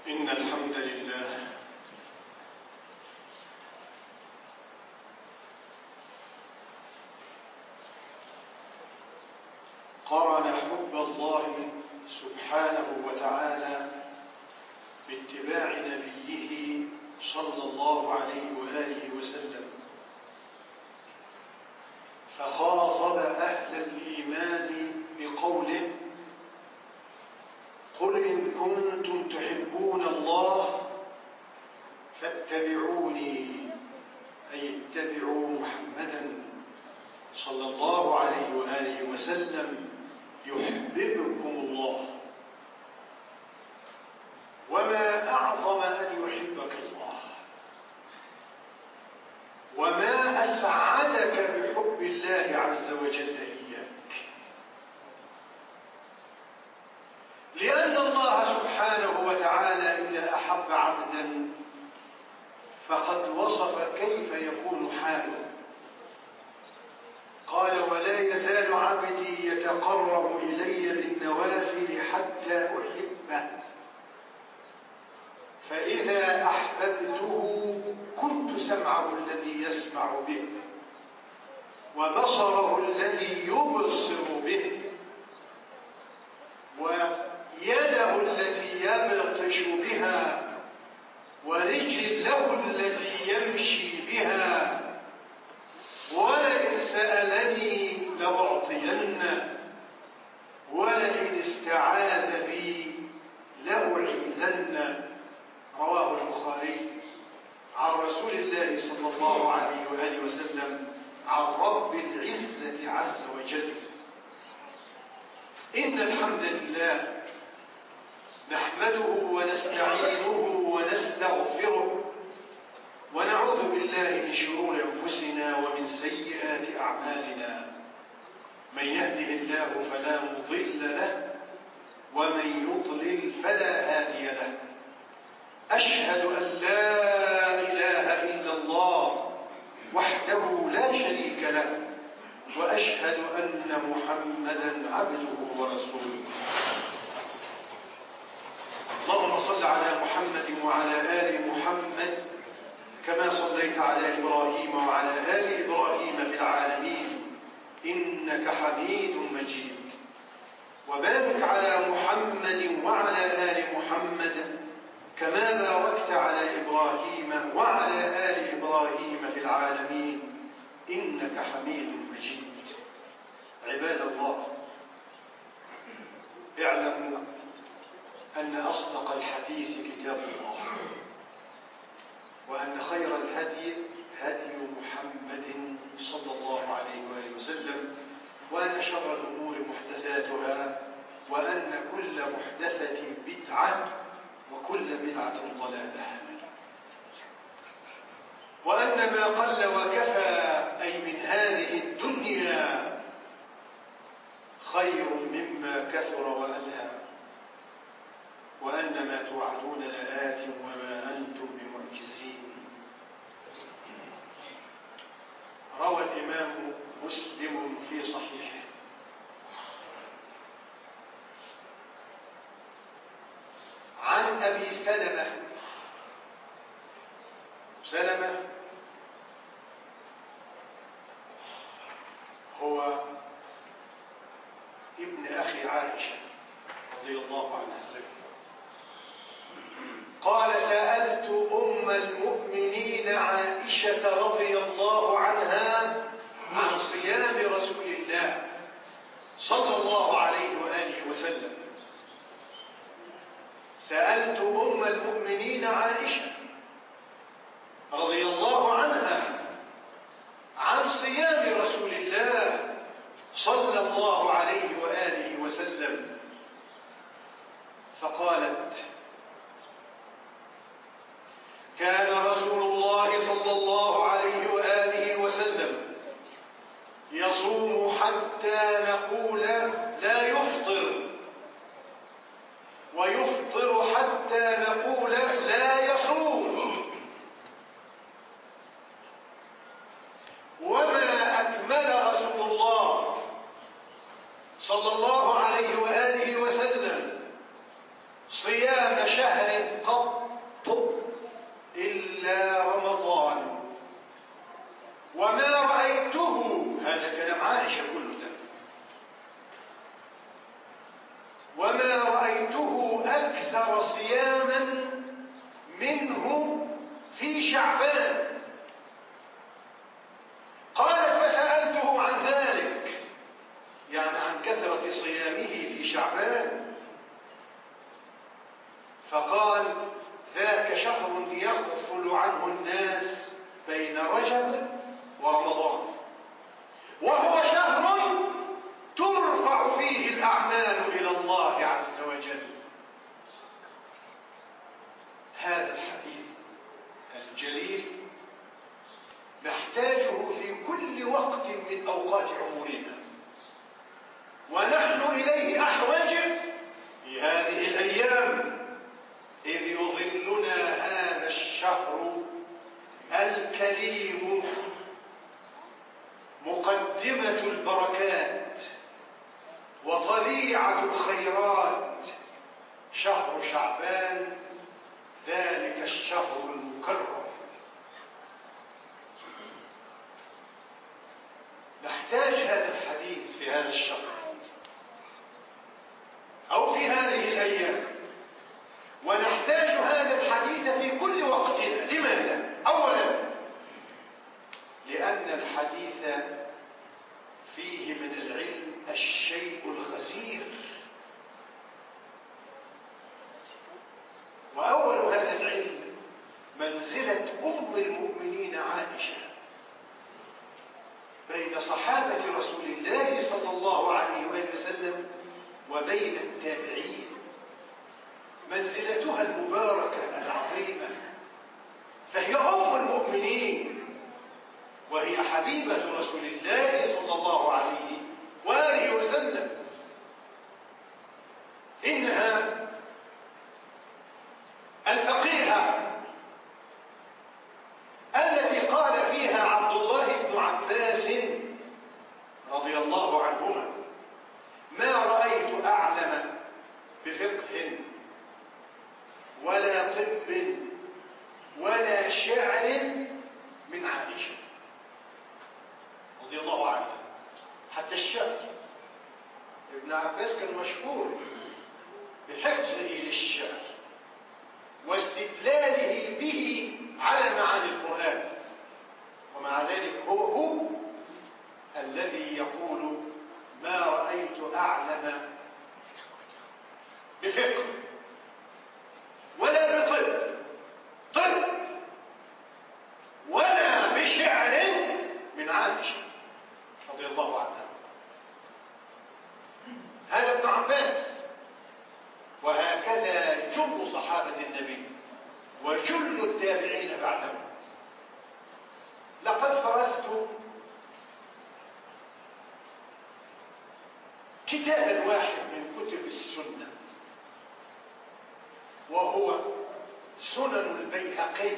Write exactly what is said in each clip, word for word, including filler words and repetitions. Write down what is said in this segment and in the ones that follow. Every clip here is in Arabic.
إن الحمد لله قرن حب الله سبحانه وتعالى باتباع نبيه صلى الله عليه وآله وسلم، فخاطب أهل الإيمان بقوله: قل إن كنتم تحبون الله فاتبعوني، أي اتبعوا محمدا صلى الله عليه وآله وسلم يحببكم الله. وما أعظم أن يحبك الله، وما أسعدك بحب الله عز وجل إياك، لأن الله سبحانه وتعالى إذا أحب عبدا فقد وصف كيف يكون حاله. قال: ولا يزال عبدي يتقرب إلي بالنوافل حتى أحبه، فإذا أحببته كنت سمعه الذي يسمع به، وبصره الذي يبصر به، ويده التي يبطش بها، ورجله التي يمشي بها، ولئن سألني لأعطينه، ولئن استعاذ بي لأعيذنه. رواه البخاري عن رسول الله صلى الله عليه وآله وسلم عن رب العزة عز وجل. إن الحمد لله نحمده ونستعينه ونستغفره، ونعوذ بالله من شرور أنفسنا ومن سيئات أعمالنا. من يهده الله فلا مضل له، ومن يضلل فلا هادي له. أشهد أن لا إله إلا الله وحده لا شريك له، وأشهد أن محمدا عبده ورسوله. اللهم صل على محمد وعلى آل محمد كما صليت على إبراهيم وعلى آل إبراهيم في العالمين إنك حميد مجيد. وبارك على محمد وعلى آل محمد كما باركت على إبراهيم وعلى آل إبراهيم في العالمين إنك حميد مجيد. عباد الله، اعلموا أن أصدق الحديث كتاب الله، وأن خير الهدي هدي محمد صلى الله عليه وآله وسلم، وأن شر الأمور محدثاتها، وأن كل محدثة بدعة، وكل بدعة ضلالة، وأن ما قل وكفى أي من هذه الدنيا خير مما كثر وألهى، وأن ما توعدون لآت وما أنتم بمعجزين. روى الإمام مسلم في صحيحه عن أبي سلمة. سلمة هو ابن أخي عائشة رضي الله عنها. قال: سألت أم المؤمنين عائشة رضي الله عنها عن صيام رسول الله صلى الله عليه وآله وسلم. سألت أم المؤمنين عائشة رضي الله عنها عن صيام رسول الله صلى الله عليه وآله وسلم، فقالت: كان رسول الله صلى الله عليه وآله وسلم يصوم حتى نقول لا يفطر، ويفطر حتى نقول لا يصوم. وما أكمل رسول الله صلى الله عليه وآله وسلم صيام شهر قط أكثر صياما منه في شعبان. قالت فسألته عن ذلك، يعني عن كثرة صيامه في شعبان، فقال ذاك شهر يغفل عنه الناس بين رجب ورمضان، وهو شهر ترفع فيه الأعمال إلى الله عز وجل. هذا الحديث الجليل نحتاجه في كل وقت من أوقات عمرنا، ونحن إليه أحوج في هذه الأيام إذ يظلنا هذا الشهر الكريم مقدمة البركات وطليعة الخيرات، شهر شعبان، ذلك الشهر المكرم. نحتاج هذا الحديث في هذا الشهر أو في هذه الأيام، ونحتاج هذا الحديث في كل وقتنا. لماذا؟ أولا لأن الحديث فيه من العلم الشيء الغزير، وأول هذا العلم منزلة أم المؤمنين عائشة بين صحابة رسول الله صلى الله عليه وسلم وبين التابعين، منزلتها المباركة العظيمة، فهي أم المؤمنين وهي حبيبة رسول الله صلى الله عليه وآله وسلم. إنها الفقيهة التي قال فيها عبد الله بن عباس رضي الله عنهما ما رأيت أعلم بفقه ولا طب ولا شعر من عائشة رضي الله عنها. حتى الشعر، ابن عباس كان مشهور بحفظه للشعر واستدلاله به على معاني القرآن، ومع ذلك هو هو الذي يقول ما رأيت أعلم بفقه ولا بطب طب ولا بشعر من عائشة رضي الله عنها. هذا ابن عباس، وهكذا جل صحابة النبي وجل التابعين بعدهم. لقد فرست كتابا واحد من كتب السنة، وهو سنن البيهقي،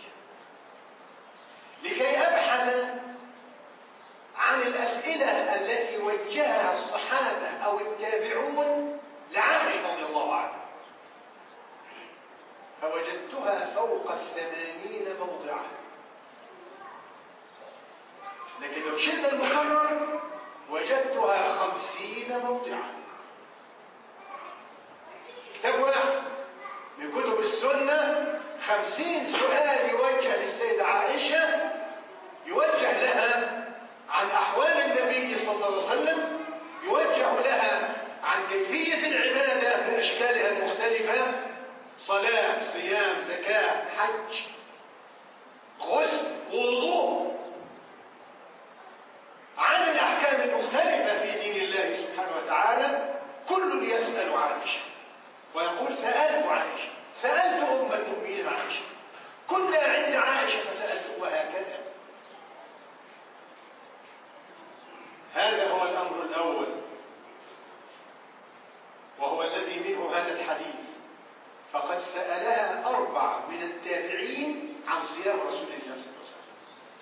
لكي أبحث عن الأسئلة التي وجهها الصحابة أو التابعون لعائشة رضي الله عنها، فوجدتها فوق الثمانين موضعا. لكن لو شلنا المكرر وجدتها خمسين موضعا. كتاب واحد من كتب السنة خمسين سؤال يوجه للسيدة عائشة، يوجه لها عن أحوال النبي صلى الله عليه وسلم، يوجه لها عن كيفية العبادة بأشكالها المختلفة، صلاة، صيام، زكاة، حج، غسل، وضوء، عن الأحكام المختلفة في دين الله سبحانه وتعالى. كل يسأل عائشة ويقول سألت عائشة، سألت أم المؤمنين عائشة، كنا عند عائشة فسألت، وهكذا. هذا هو الأمر الأول، وهو الذي منه هذا الحديث. فقد سألها أربعة من التابعين عن صيام رسول الله صلى الله عليه وسلم.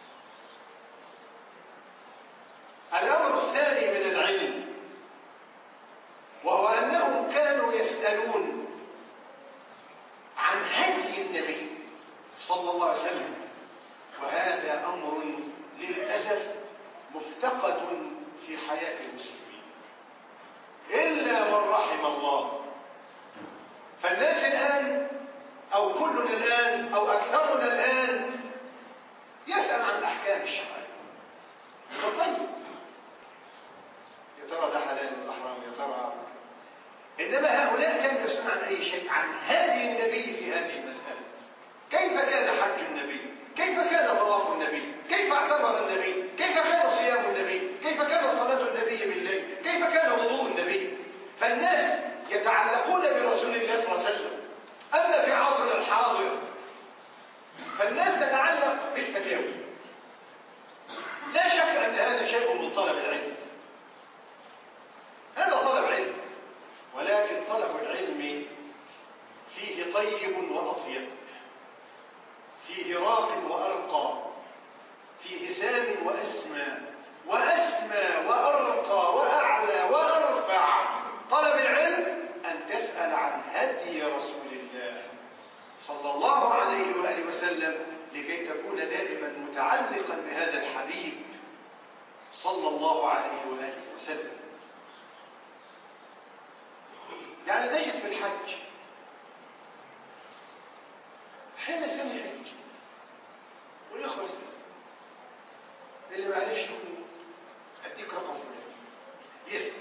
الأمر الثاني من العلم، وهو أنهم كانوا يسألون عن هدي النبي صلى الله عليه وسلم، وهذا أمر للأسف مفتقد في حياة المسلمين إلا من رحم الله. فالناس الآن أو كلنا الآن أو أكثرنا الآن يسأل عن الأحكام الشرعية. طيب يا ترى ده حلال ولا حرام يا ترى؟ إنما هؤلاء كانوا يسألون عن أي شيء، عن هدي النبي في هذه المسألة. كيف كان حج النبي؟ كيف كان طواف النبي؟ كيف اعتمر النبي؟ كيف كان صيام النبي؟ كيف كان صلاة النبي بالليل؟ كيف كان وضوء النبي؟ فالناس يتعلقون برسول الله صلى الله عليه وسلم. أما في عصرنا الحاضر فالناس تتعلق بالفتاوى. لا شك أن هذا شيء من طلب العلم، هذا طلب علم، ولكن طلب العلم فيه طيب وأطيب، فيه راق وأرقى، فيه سام وأسمى، وأسمى وأرقى وأعلى وأرفع. طلب العلم أن تسأل عن هدي رسول الله صلى الله عليه وآله وسلم لكي تكون دائما متعلقا بهذا الحبيب صلى الله عليه وآله وسلم. يعني تجد في الحج حين سمع الحج والإخوة اللي ما عرفش يقول أديك رقم فلان يسأل،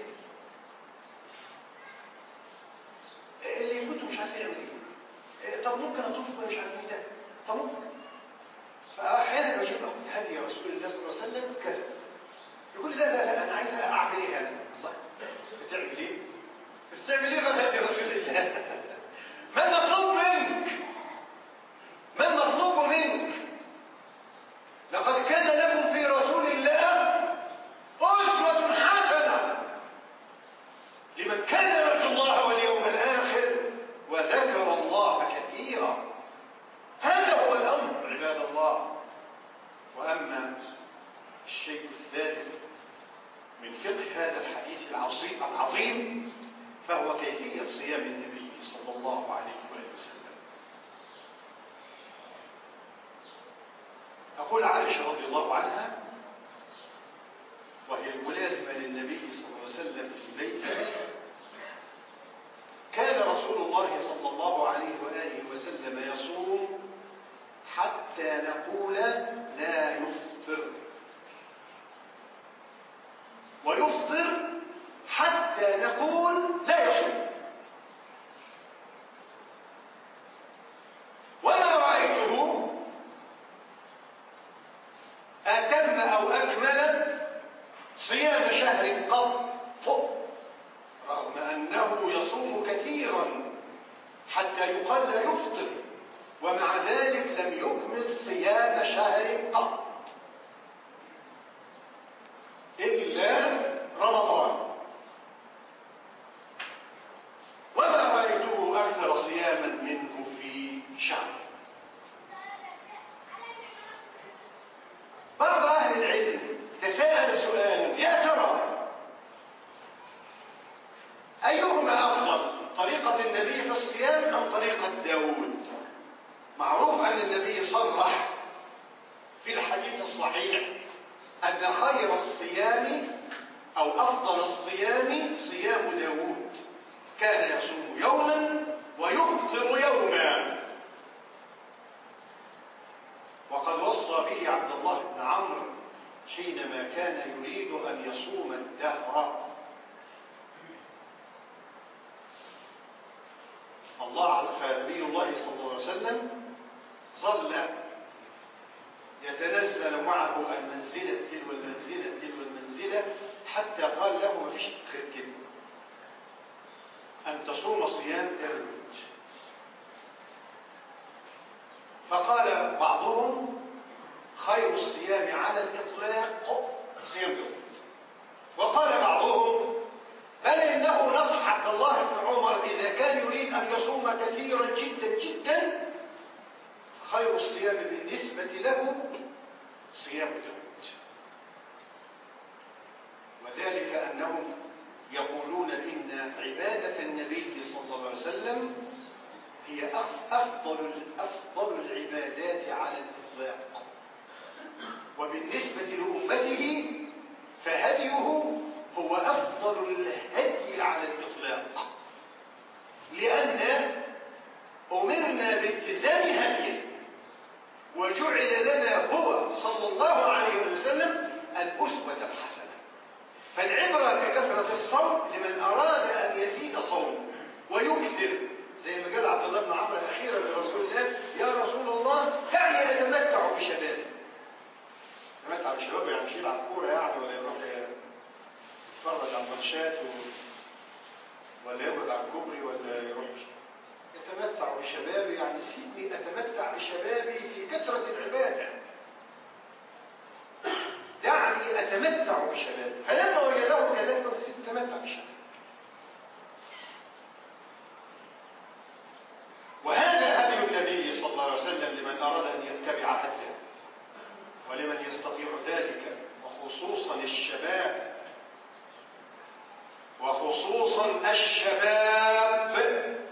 اللي كنت مش عارف يعمل ايه، طب ممكن اطوف مش عارف ايه ده، طب ممكن. فاحيانا بشوف هدي رسول الله صلى الله عليه وسلم كذا، يقول لي لا لا لا انا عايز اعمل ايه هذا. الله، بتعمل ايه؟ بتعمل ايه غير هدي رسول الله؟ ما المطلوب منك؟ ما المطلوب منك؟ لقد كان لكم في رسول الله أسوة حسنة لمن كان يرجو الله واليوم الآخر وذكر الله كثيرا. هذا هو الأمر عباد الله. وأما الشيء الثالث من فقه هذا الحديث العظيم فهو كيفية صيام النبي صلى الله عليه وسلم. أقول عائشة رضي الله عنها وهي الملازمة للنبي صلى الله عليه وسلم في بيته: كان رسول الله صلى الله عليه وآله وسلم يصوم حتى نقول لا يفطر، ويفطر حتى نقول لا يصوم. وما رأيته أتم أو أكمل صيام شهر قط، رغم أنه يصوم كثيرا حتى يقال لا يفطر، ومع ذلك لم يكمل صيام شهر قط إلا رمضان. وما رأيته أكثر صياما منه في شهر. بعض أهل العلم تساءل سؤالا: يا ترى أيهما أفضل، طريقة النبي في الصيام أم طريقة داود؟ معروف أن النبي صرح في الحديث الصحيح أن خير الصيام أو أفضل الصيام صيام داود، كان يصوم يوما ويفطر يوما. وقد وصى به عبد الله بن عمرو حينما كان يريد أن يصوم الدهر. الله فنبي الله صلى الله عليه وسلم ظل يتنزل معه المنزلة تلو المنزلة تلو المنزلة حتى قال له: ما فيش غير كده، أن تصوم صيام داود. فقال بعضهم: خير الصيام على الإطلاق صيام داود. وقال بعضهم: بل إنه نصح عبد الله بن عمر إذا كان يريد أن يصوم كثيرا جدا جدا خير الصيام بالنسبة له صيام داود. وذلك أنهم يقولون إن عبادة النبي صلى الله عليه وسلم هي أفضل أفضل العبادات على الإطلاق، وبالنسبة لأمته فهديه هو أفضل الهدي على الإطلاق، لأن الالتزام هديا، وجعل لنا هو صلى الله عليه وسلم الأسوة الحسنة. فالعبرة بكثرة الصوم لمن أراد أن يزيد صوم ويكثر، زي ما قال عبد الله بن عمرو أخيرا لرسول الله: يا رسول الله دعني أتمتع بشبابي. أتمتع بشبابه يعني مش يلعب كورة يعني، ولا يروح يتفرج على الماتشات ولا يقعد على الكوبري ولا يروح. يتمتع بشبابي يعني سيبني أتمتع بشبابي في كثرة العبادة، دعني أتمتع بشبابي. فلما وجده كذلك قال: سيبني أتمتع بشبابي. وهذا هدي النبي صلى الله عليه وسلم لمن أراد أن يتبع هديه، ولمن يستطيع ذلك، وخصوصا الشباب، وخصوصا الشباب.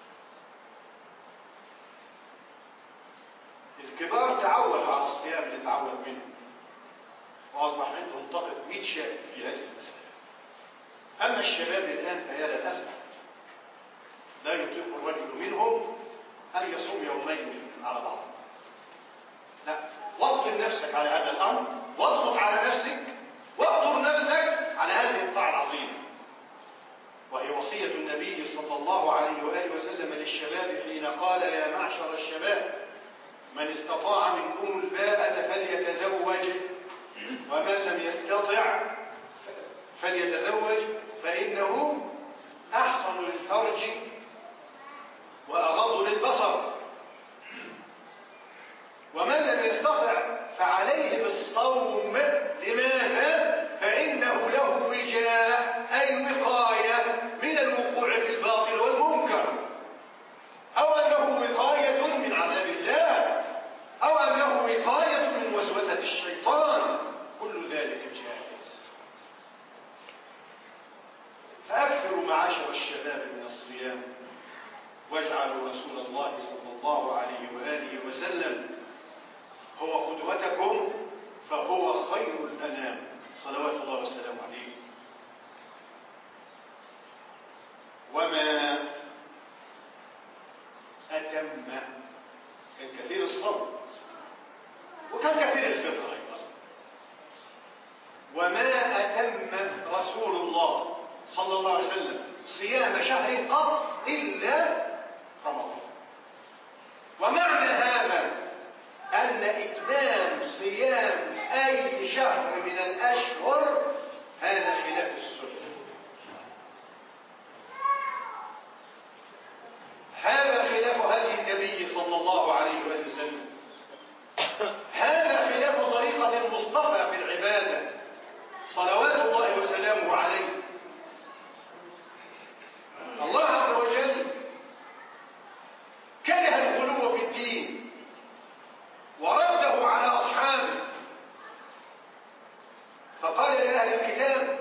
الكبار تعود على الصيام اللي تعود منه، وأصبح عندهم طاقة مئة شاب في هذه المسألة. أما الشباب الآن فهي للأسف لا يطيق الرجل منهم أن يصوم يومين على بعض. لا، واضغط نفسك على هذا الأمر، واضغط على نفسك، واقدر نفسك على هذه الطاعة العظيمة. وهي وصية النبي صلى الله عليه وآله وسلم للشباب حين قال: يا معشر الشباب من استطاع منكم الباءة فليتزوج، ومن لم يستطع فليتزوج فإنه أحصن للفرج وأغض للبصر، ومن لم يستطع فعليه بالصوم. لماذا؟ فإنه له وجاء، أي وقاية من الوقوع في الباطل والمنكر، أو أنه وقاية من عذاب الله، أو أنه وقاية من وسوسة الشيطان. كل ذلك جائز. فأكثروا معاشر الشباب من الصيام، واجعلوا رسول الله صلى الله عليه وآله وسلم هو قدوتكم، فهو خير الأنام صلوات الله وسلامه عليه. وما أتم، كان كثير الصوم وكان كثير الفطر أيضا. وما أتم رسول الله صلى الله عليه وسلم صيام شهر قط إلا رمضان. ومعنى هذا أن إتمام صيام أي شهر من الأشهر هذا خلاف السنة. هذا خلاف هدي النبي صلى الله عليه وسلم. هذا خلاف طريقة المصطفى في العبادة صلوات الله وسلامه عليه. الله عز وجل كره الغلو في الدين ورده على أصحابه، فقال لأهل الكتاب: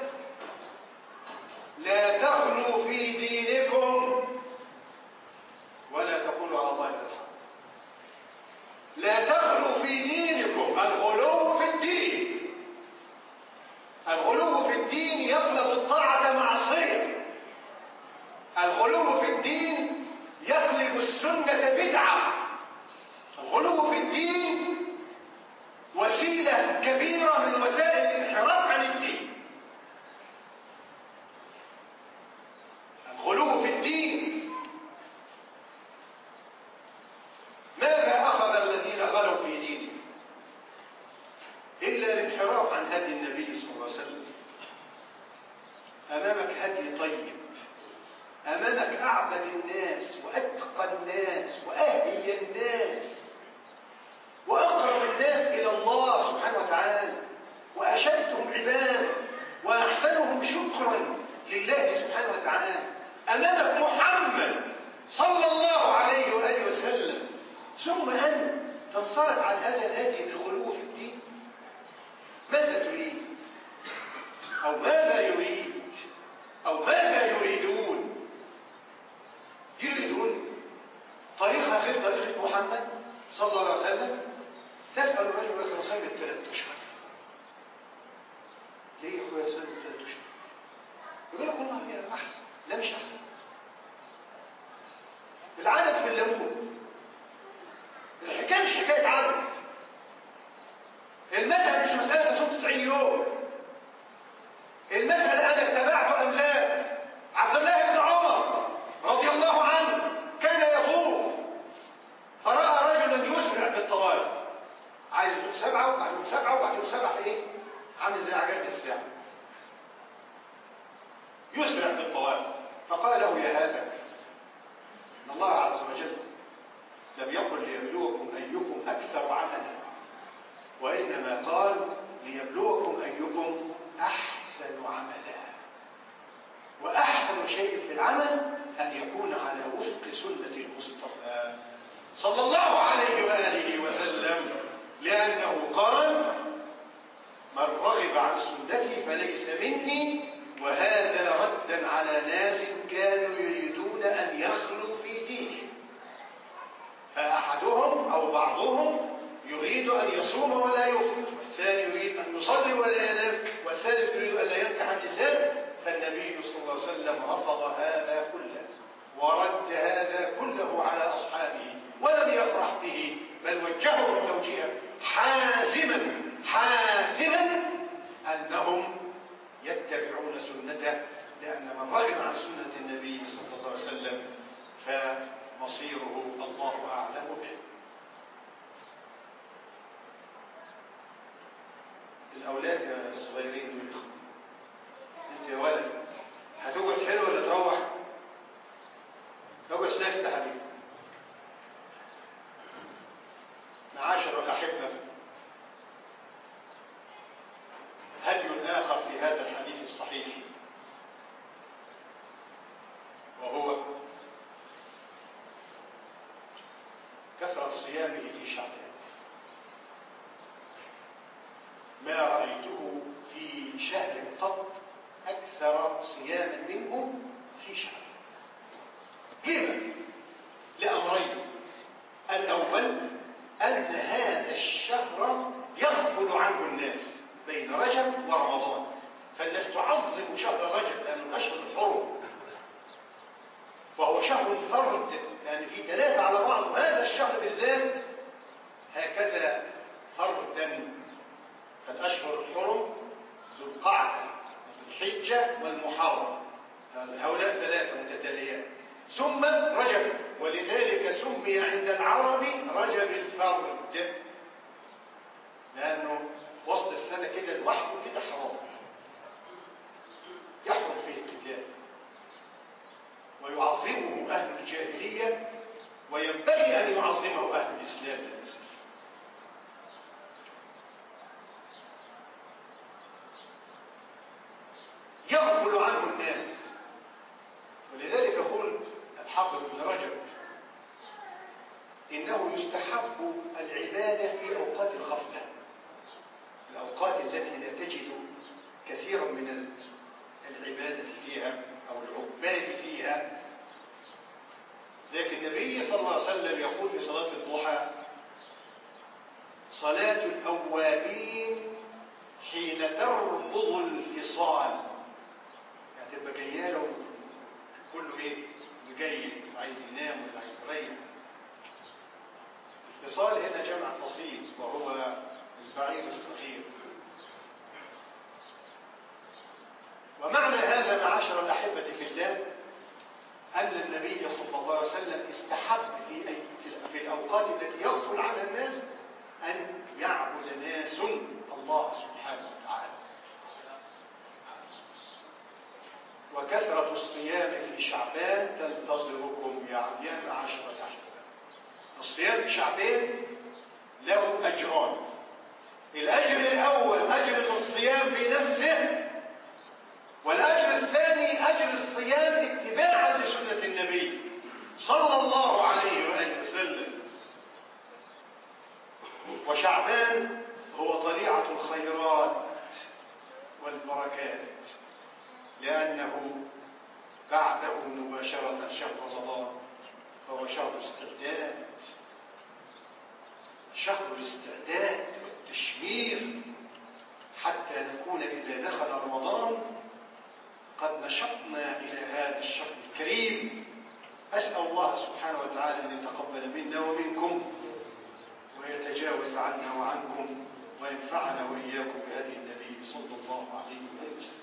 لا تغلوا في دينكم ولا تقولوا على الله إلا الحق. لا تغلوا في دينكم، الغلو في الدين. الغلو في الدين يطلب الطاعة معصية. الغلو في الدين يقلب السنة بدعة. الغلو في الدين وسيلة كبيرة من وسائل الانحراف عن الدين. الغلو في الدين. ماذا أخذ الذين غلوا في دينهم؟ إلا الانحراف عن هدي النبي صلى الله عليه وسلم. أمامك هدي طيب، أمامك أعبد الناس وأتقى الناس وأهدي الناس وأقرب الناس إلى الله سبحانه وتعالى، وأشدهم عبادة وأحسنهم شكرا لله سبحانه وتعالى. أمامك محمد صلى الله عليه وآله وسلم، ثم أنت تنصرف عن هذا الهدي بالغلو في الدين. ماذا تريد؟ أو ماذا يريد؟ أو ماذا يريدون؟ يريدون طريقة غير طريقة محمد صلى الله عليه وسلم. تسأل الرجل لك صيام الثلاث أشهر. ليه يا أخويا صيام الثلاث أشهر؟ يقول لك والله هي أحسن. لا مش أحسن. العدد في الليمون الحكاية مش حكاية عدد، المسألة مش مسألة تصوم تسعين يوم، المسألة أنا اتبعت أم لا. عبد الله بن عمر رضي الله عنه كان يطوف فرأى رجلا يسرع بالطواف، عايز يقول سبعة وبعدين سبعة وبعدين سبعة في إيه؟ عامل زي عجلة الساعة، يسرع بالطواف، فقال له يا هذا إن الله عز وجل لم يقل ليبلوكم أيكم أكثر عملا، وإنما قال ليبلوكم أيكم أحسن عملا، وأحسن شيء في العمل أن يكون على وفق سنة المصطفى صلى الله عليه وآله وسلم، لأنه قال من رغب عن سنتي فليس مني، وهذا ردا على ناس كانوا يريدون أن يخلوا في دينه، فأحدهم أو بعضهم يريد أن يصوم ولا يفطر، والثاني يريد أن يصلي ولا ينام، والثالث يريد أن لا ينكح النساء. فالنبي صلى الله عليه وسلم رفض هذا كله ورد هذا كله على أصحابه ولم يفرح به، بل وجههم توجيها حازما حازما أنهم يتبعون سنته، لأن من رغب عن سنة النبي صلى الله عليه وسلم فمصيره الله أعلم به. الأولاد يا الصغيرين دول، أنت يا ولد هتقعد حلو ولا تروح؟ تقعد ساكت يا حبيبي. معاشر الأحبة، هدي آخر في هذا الحديث الصحيح، وهو كثرة صيامه في شعبان. ما رأيته في شهر قط أكثر صياما منه في شعبان. لما؟ لأمرين: الأول أن هذا الشهر يغفل عنه الناس بين رجب ورمضان، فالناس تعظم شهر رجب لأنه أشهر الحرم، وهو شهر فرد لأن في ثلاثة على بعض، وهذا الشهر بالذات هكذا فردا. فالأشهر الحرم ذو القعدة والحجة والمحرم، هؤلاء ثلاثة متتاليات، ثم رجب، ولذلك سمي عند العرب رجب الفرد، لأنه وسط السنة كده لوحده كده حرام يحرم فيه القتال، ويعظمه أهل الجاهلية وينبغي أن يعظمه أهل الإسلام للأسف. يغفل عنه الناس، ولذلك يقول الحافظ ابن رجب إنه يستحب العبادة في أوقات الغفلة، الأوقات التي لا تجد كثيرا من العبادة فيها أو العباد فيها. لكن النبي صلى الله عليه وسلم يقول في صلاة الضحى: صلاة الأوابين حين ترمض الفصال، يعني تبقى جايه له كله ايه؟ مجيد، عايز ينام ولا عايز يريح. الفصال هنا جمع فصيل وهو البعير الصغير. ومعنى هذا معاشر الأحبة في الله أن النبي صلى الله عليه وسلم استحب في, في الأوقات التي يغفل على الناس أن يعبد ناس الله سبحانه وتعالى. وكثرة الصيام في شعبان تنتظركم يا معاشر الأحبة. الصيام في شعبان له أجران: الأجر الأول أجر الصيام في نفسه، والأجر الثاني أجر الصيام اتباعا لسنة النبي صلى الله عليه وآله وسلم. وشعبان هو طليعة الخيرات والبركات، لأنه بعده مباشرة شهر رمضان، فهو شهر استعداد، شهر الاستعداد والتشمير، حتى نكون إذا دخل رمضان قد نشطنا إلى هذا الشهر الكريم. أسأل الله سبحانه وتعالى أن يتقبل منا ومنكم يتجاوز عنا وعنكم وينفعنا وإياكم بهدي النبي صلى الله عليه وسلم.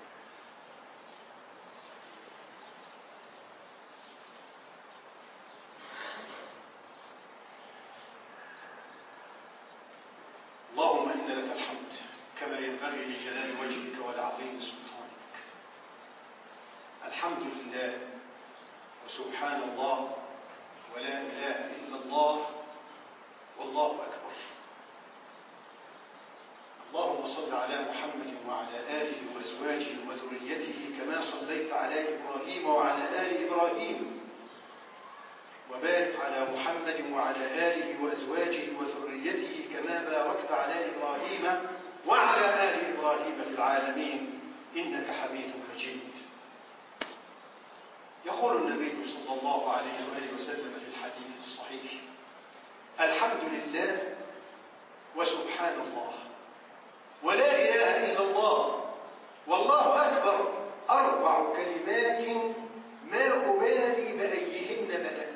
اللهم إن لك الحمد كما ينبغي لجلال وجهك ولعظيم سلطانك. الحمد لله وسبحان الله ولا إله إلا الله والله أكبر. اللهم صل على محمد وعلى آله وأزواجه وذريته كما صليت على إبراهيم وعلى آل إبراهيم، وبارك على محمد وعلى آله وأزواجه وذريته كما باركت على إبراهيم وعلى آل إبراهيم في العالمين إنك حميد مجيد. يقول النبي صلى الله عليه وآله وسلم في الحديث الصحيح: الحمد لله وسبحان الله ولا إله إلا الله والله أكبر أربع كلمات ما أبالي بأيهن بدأت.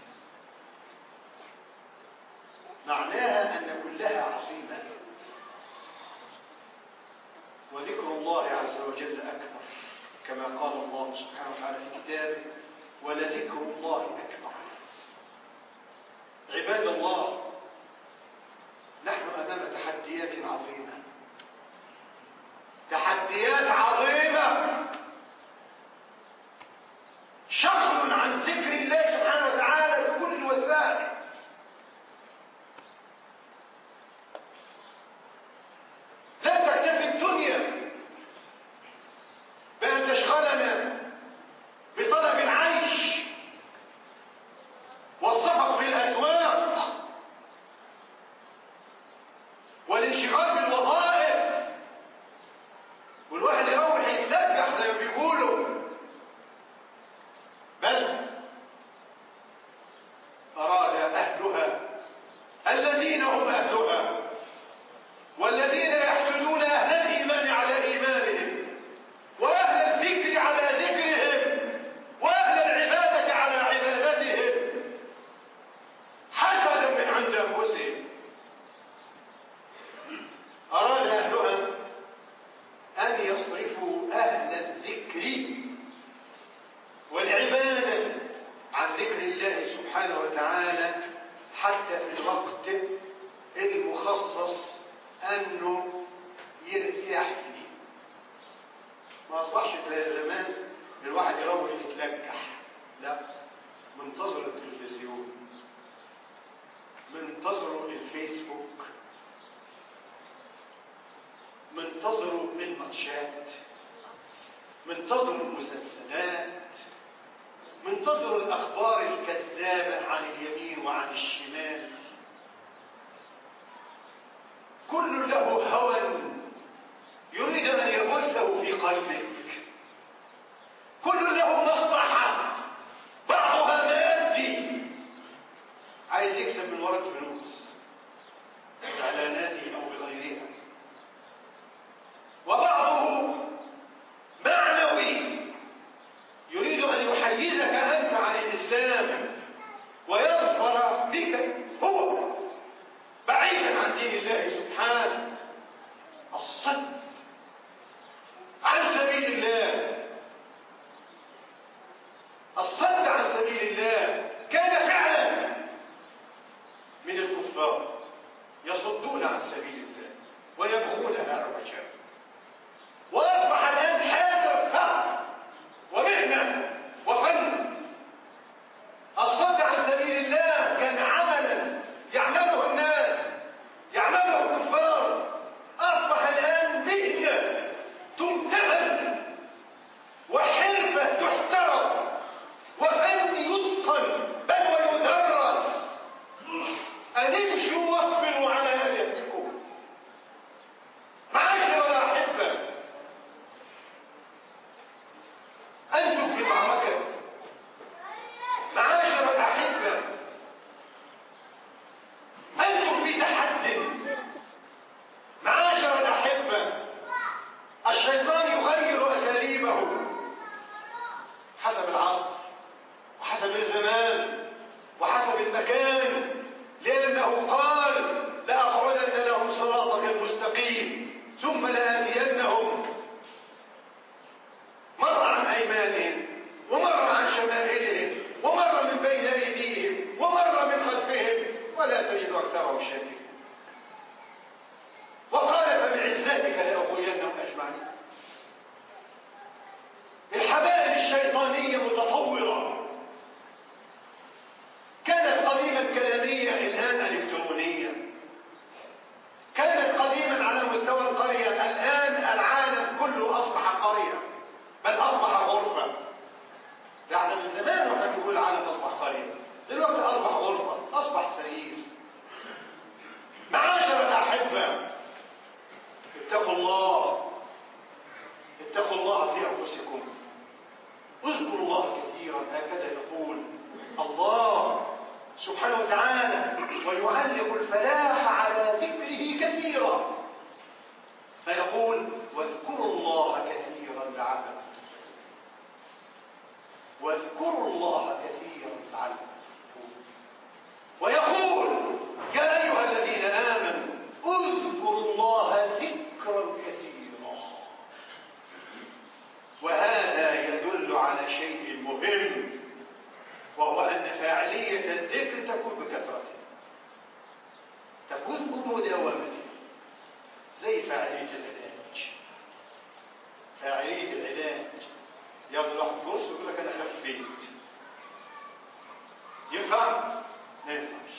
معناها أن كلها عظيمة، وذكر الله عز وجل أكبر، كما قال الله سبحانه وتعالى في كتابه: ولذكر الله أكبر. عباد الله، نحن أمام تحديات عظيمة، تحديات عظيمة، شغل عن ذكر الله سبحانه وتعالى بكل وسائل. لا تكتفي الدنيا بأن تشغلنا بطلب العيش والسفر في الأسواق والانشغال بالوظائف، والواحد يروح يتسبح زي ما بيقولوا، بل أراد أهلها الذين هم أهلها والذين يحسدون أهل الإيمان على إيمانهم وأهل الذكر على ذكرهم وأهل العبادة على عبادتهم حسدا من عند أنفسهم. أراد أهلها أن يصرفوا أهل الذكر والعبادة عن ذكر الله سبحانه وتعالى حتى في الوقت المخصص أنه يرتاح فيه. ما أصبحش زي زمان الواحد يروح يتلكح، لا، منتظر التلفزيون، منتظر الفيسبوك، منتظر الماتشات، منتظر المسلسلات، منتظر الأخبار الكذابة عن اليمين وعن الشمال. كل له هوى يريد أن يبثه في قلبك، كل له مصلحة بعضها مادي، عايز يكسب من وراء فلوس إعلاناته أو بغيرها، وبعضه معنوي يريد أن يحيزك أنت عن الإسلام ويظفر بك هو بعيدا عن دين الله سبحانه. الصد عن سبيل الله، الصد عن سبيل الله كان فعلا من الكفار، يصدون عن سبيل الله ويبغونها عوجا، وأصبح الآن حاجة فقر ومهنة وفن. الصد عن سبيل الله كان عملا يعمله الناس، يعمله الكفار، أصبح الآن مهنة تمتهن وحرفة تحترم وفن يتقن بل ويدرس. أن امشوا واصبروا على هديكم. معاشر الأحبة، المستقيم ثم لآتينهم مر عن أيمانهم ومر عن شمائلهم ومر من بين أيديهم ومر من خلفهم ولا تجد أكثرهم شاكرين. وقال فبعزتك لأغوينهم أجمعين. الحبائل الشيطانية متطورة، كانت قديما كلامية الآن إلكترونية، كانت قديما على مستوى القرية الآن العالم كله أصبح قرية بل أصبح غرفة. يعني من زمان وكان بيقول العالم أصبح قرية، دلوقتي أصبح غرفة، أصبح سرير. معاشر الأحبة، اتقوا الله، اتقوا الله في أنفسكم، اذكروا الله كثيرا. هكذا يقول الله سبحانه وتعالى، ويعلق الفلاح على ذكره كثيرا، فيقول واذكروا الله كثيرا لعلكم تفلحون. واذكروا الله كثيرا لعلكم تفلحون. ويقول يا أيها الذين آمنوا اذكروا الله ذكرا كثيرا. وهذا يدل على شيء مهم، وهو أن فاعلية الذكر تكون بكثرته، تكون بمداومته، زي فاعلية العلاج. فاعلية العلاج ياخذ واحد كورس ويقول لك أنا خفيت، ينفع؟ ما ينفعش.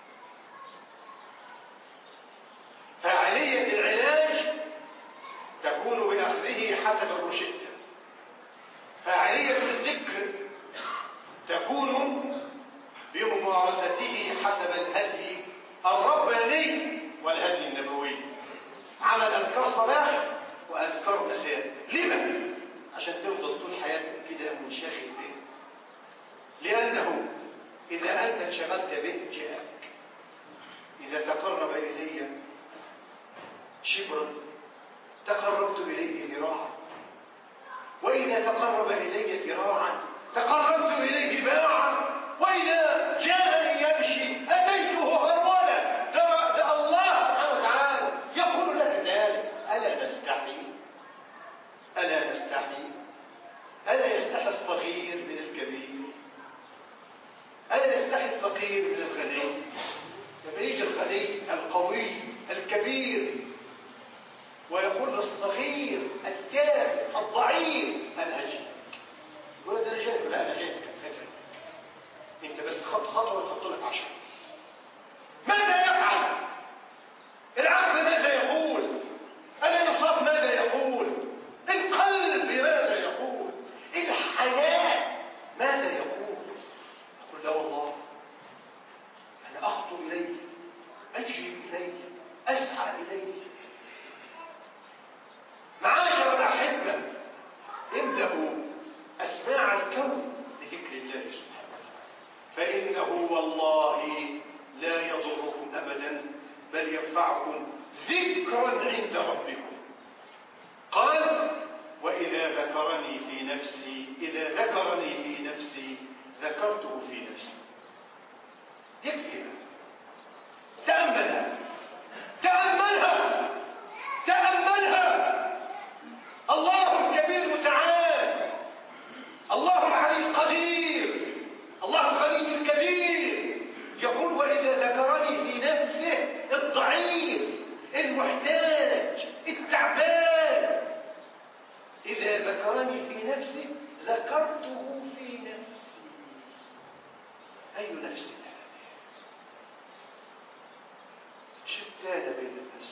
فاعلية العلاج تكون بأخذه حسب الروشتة. فاعلية الذكر تكون بممارسته حسب الهدي الرباني والهدي النبوي. عمل أذكار صباح وأذكار مساء. لما؟ عشان تفضل طول حياتك كده منشغل به، لأنه إذا أنت انشغلت به جاءك. إذا تقرب إلي شبرا تقربت إليه ذراعا، وإذا تقرب إلي ذراعا تقربت إليه باعا، وإذا جاءني يمشي أتيته هرولا. ده الله سبحانه وتعالى يقول لك ذلك. ألا نستحي؟ ألا نستحي؟ ألا يستحي الصغير من الكبير؟ ألا يستحي الفقير من الغني؟ لما يجي الغني القوي الكبير ويقول للصغير الكافر الضعيف أنا هجي، يقول ده أنا جايك. لا أنا جايك أنت بس خط خطوة وتحط لك عشرة. ماذا يفعل؟ العقل ماذا يقول؟ الإنصاف ماذا يقول؟ القلب ماذا يقول؟ الحياة ماذا يقول؟ أقول لا والله أنا أخطو إليه، أجري إليه، أسعى إليه. معاشر الأحبة، املأوا أسماع الكون بذكر الله سبحانه وتعالى، فإنه والله لا يضركم أبدا بل ينفعكم ذكرا عند ربكم. قال وإذا ذكرني في نفسي إذا ذكرني في نفسي ذكرته في نفسي. يكفي. تأملها تأملها تأملها. الله الكبير متعال، الله العلي القدير، الله الغني الكبير يقول وإذا ذكرني في نفسه الضعيف المحتاج التعبان، إذا ذكرني في نفسه ذكرته في نفسي. أي نفس هذه؟ شتان بين الناس.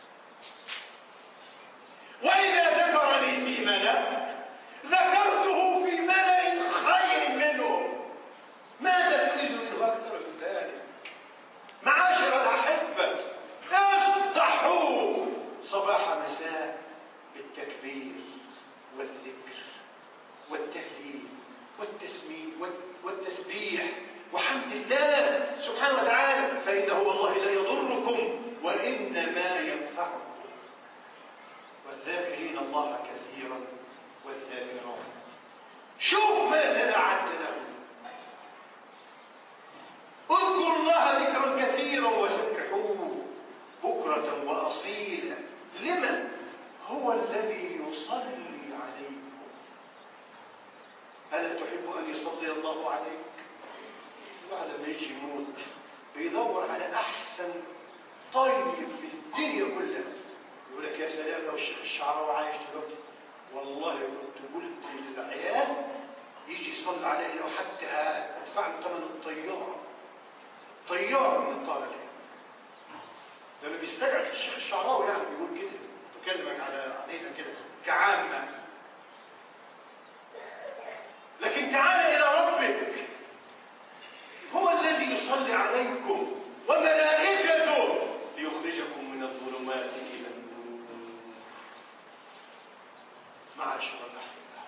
وإذا ذكرني في ملأ ذكرته في ملأ خير منه. ماذا تريد منه أكثر من ذلك؟ معاشر الأحبة، اصدحوا صباح مساء بالتكبير والذكر والتهليل والتسميع والتسبيح وحمد الله سبحانه وتعالى، فإنه والله لا يضركم وإنما ينفعكم. والذاكرين الله كثيرا والذاكرات. شوف ماذا أعد لهم. اذكروا الله ذكرا كثيرا وسبحوه بكرة وأصيلا الذي يصلي عليكم. ألا تحب أن يصلي الله عليك؟ بعد ما يجي يموت بيدور على أحسن طيب في الدنيا كلها، يقول لك يا سلام لو الشيخ الشعراوي عايش دلوقتي والله كنت قلت للعيال يجي يصلي عليه لو حتى هدفع له ثمن الطياره، طياره من الطياره دي. لما بيستجعب الشيخ الشعراوي يعني بيقول كده، بكلمك على علينا كده كعامه. لكن تعالى الى ربك، هو الذي يصلي عليكم وملائكته ليخرجكم من الظلمات الى النور. معاشر الاحبه،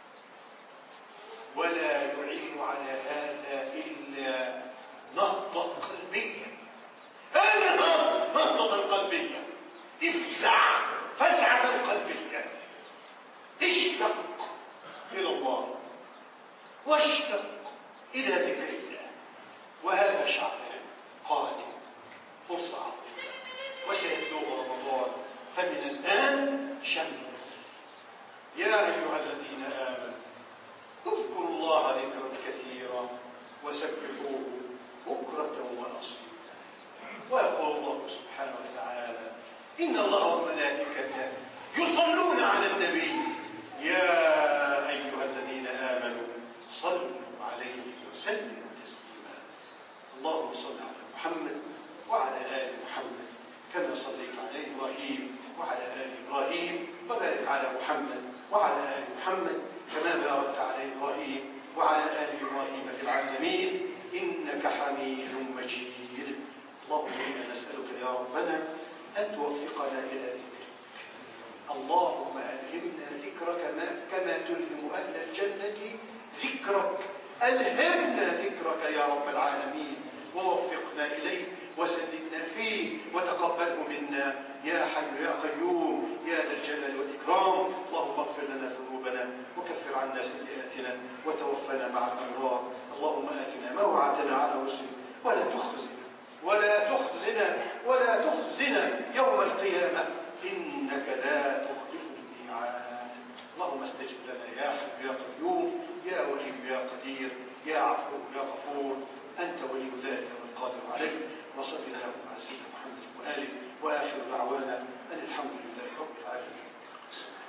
ولا يعين على هذا الا نهضه قلبيه. هذه نهضه قلبيه، افزع فزعه قلبيه، اشتق الى الله واشتق الى ذكر الله. وهذا شعب قادم، فرصه عظيمه، وسيبلغ رمضان، فمن الان شمل. يا ايها الذين امنوا اذكروا الله ذكرا كثيرا وسبحوه بكره واصيلا. ويقول الله سبحانه وتعالى ان الله وملائكته يصلون على النبي يا ايها الذين امنوا صلوا عليه وسلموا تسليما. اللهم صل على محمد وعلى ال محمد كما صليت على ابراهيم وعلى ال ابراهيم، وبارك على محمد وعلى ال محمد كما باركت على ابراهيم وعلى ال ابراهيم في العالمين انك حميد مجيد. اللهم انا نسالك يا ربنا ان توفقنا الى ذكرك. اللهم الهمنا ذكرك كما تلهم اهل الجنه ذكرك. الهمنا ذكرك يا رب العالمين، ووفقنا اليه وسددنا فيه وتقبله منا يا حي يا قيوم يا ذا الجلال والاكرام. اللهم اغفر لنا ذنوبنا وكفر عنا سيئاتنا وتوفنا مع الابرار. اللهم اتنا ما وعدتنا على رسلك ولا تخزنا ولا تخزنا ولا تخزنا يوم القيامه انك لا تخلف الميعاد. اللهم استجب لنا يا حي يا قيوم يا ولي يا قدير يا عفو يا غفور. انت ولي ذلك والقادر عليه. وصل اللهم على سيدنا محمد واله واخر دعوانا ان الحمد لله رب العالمين.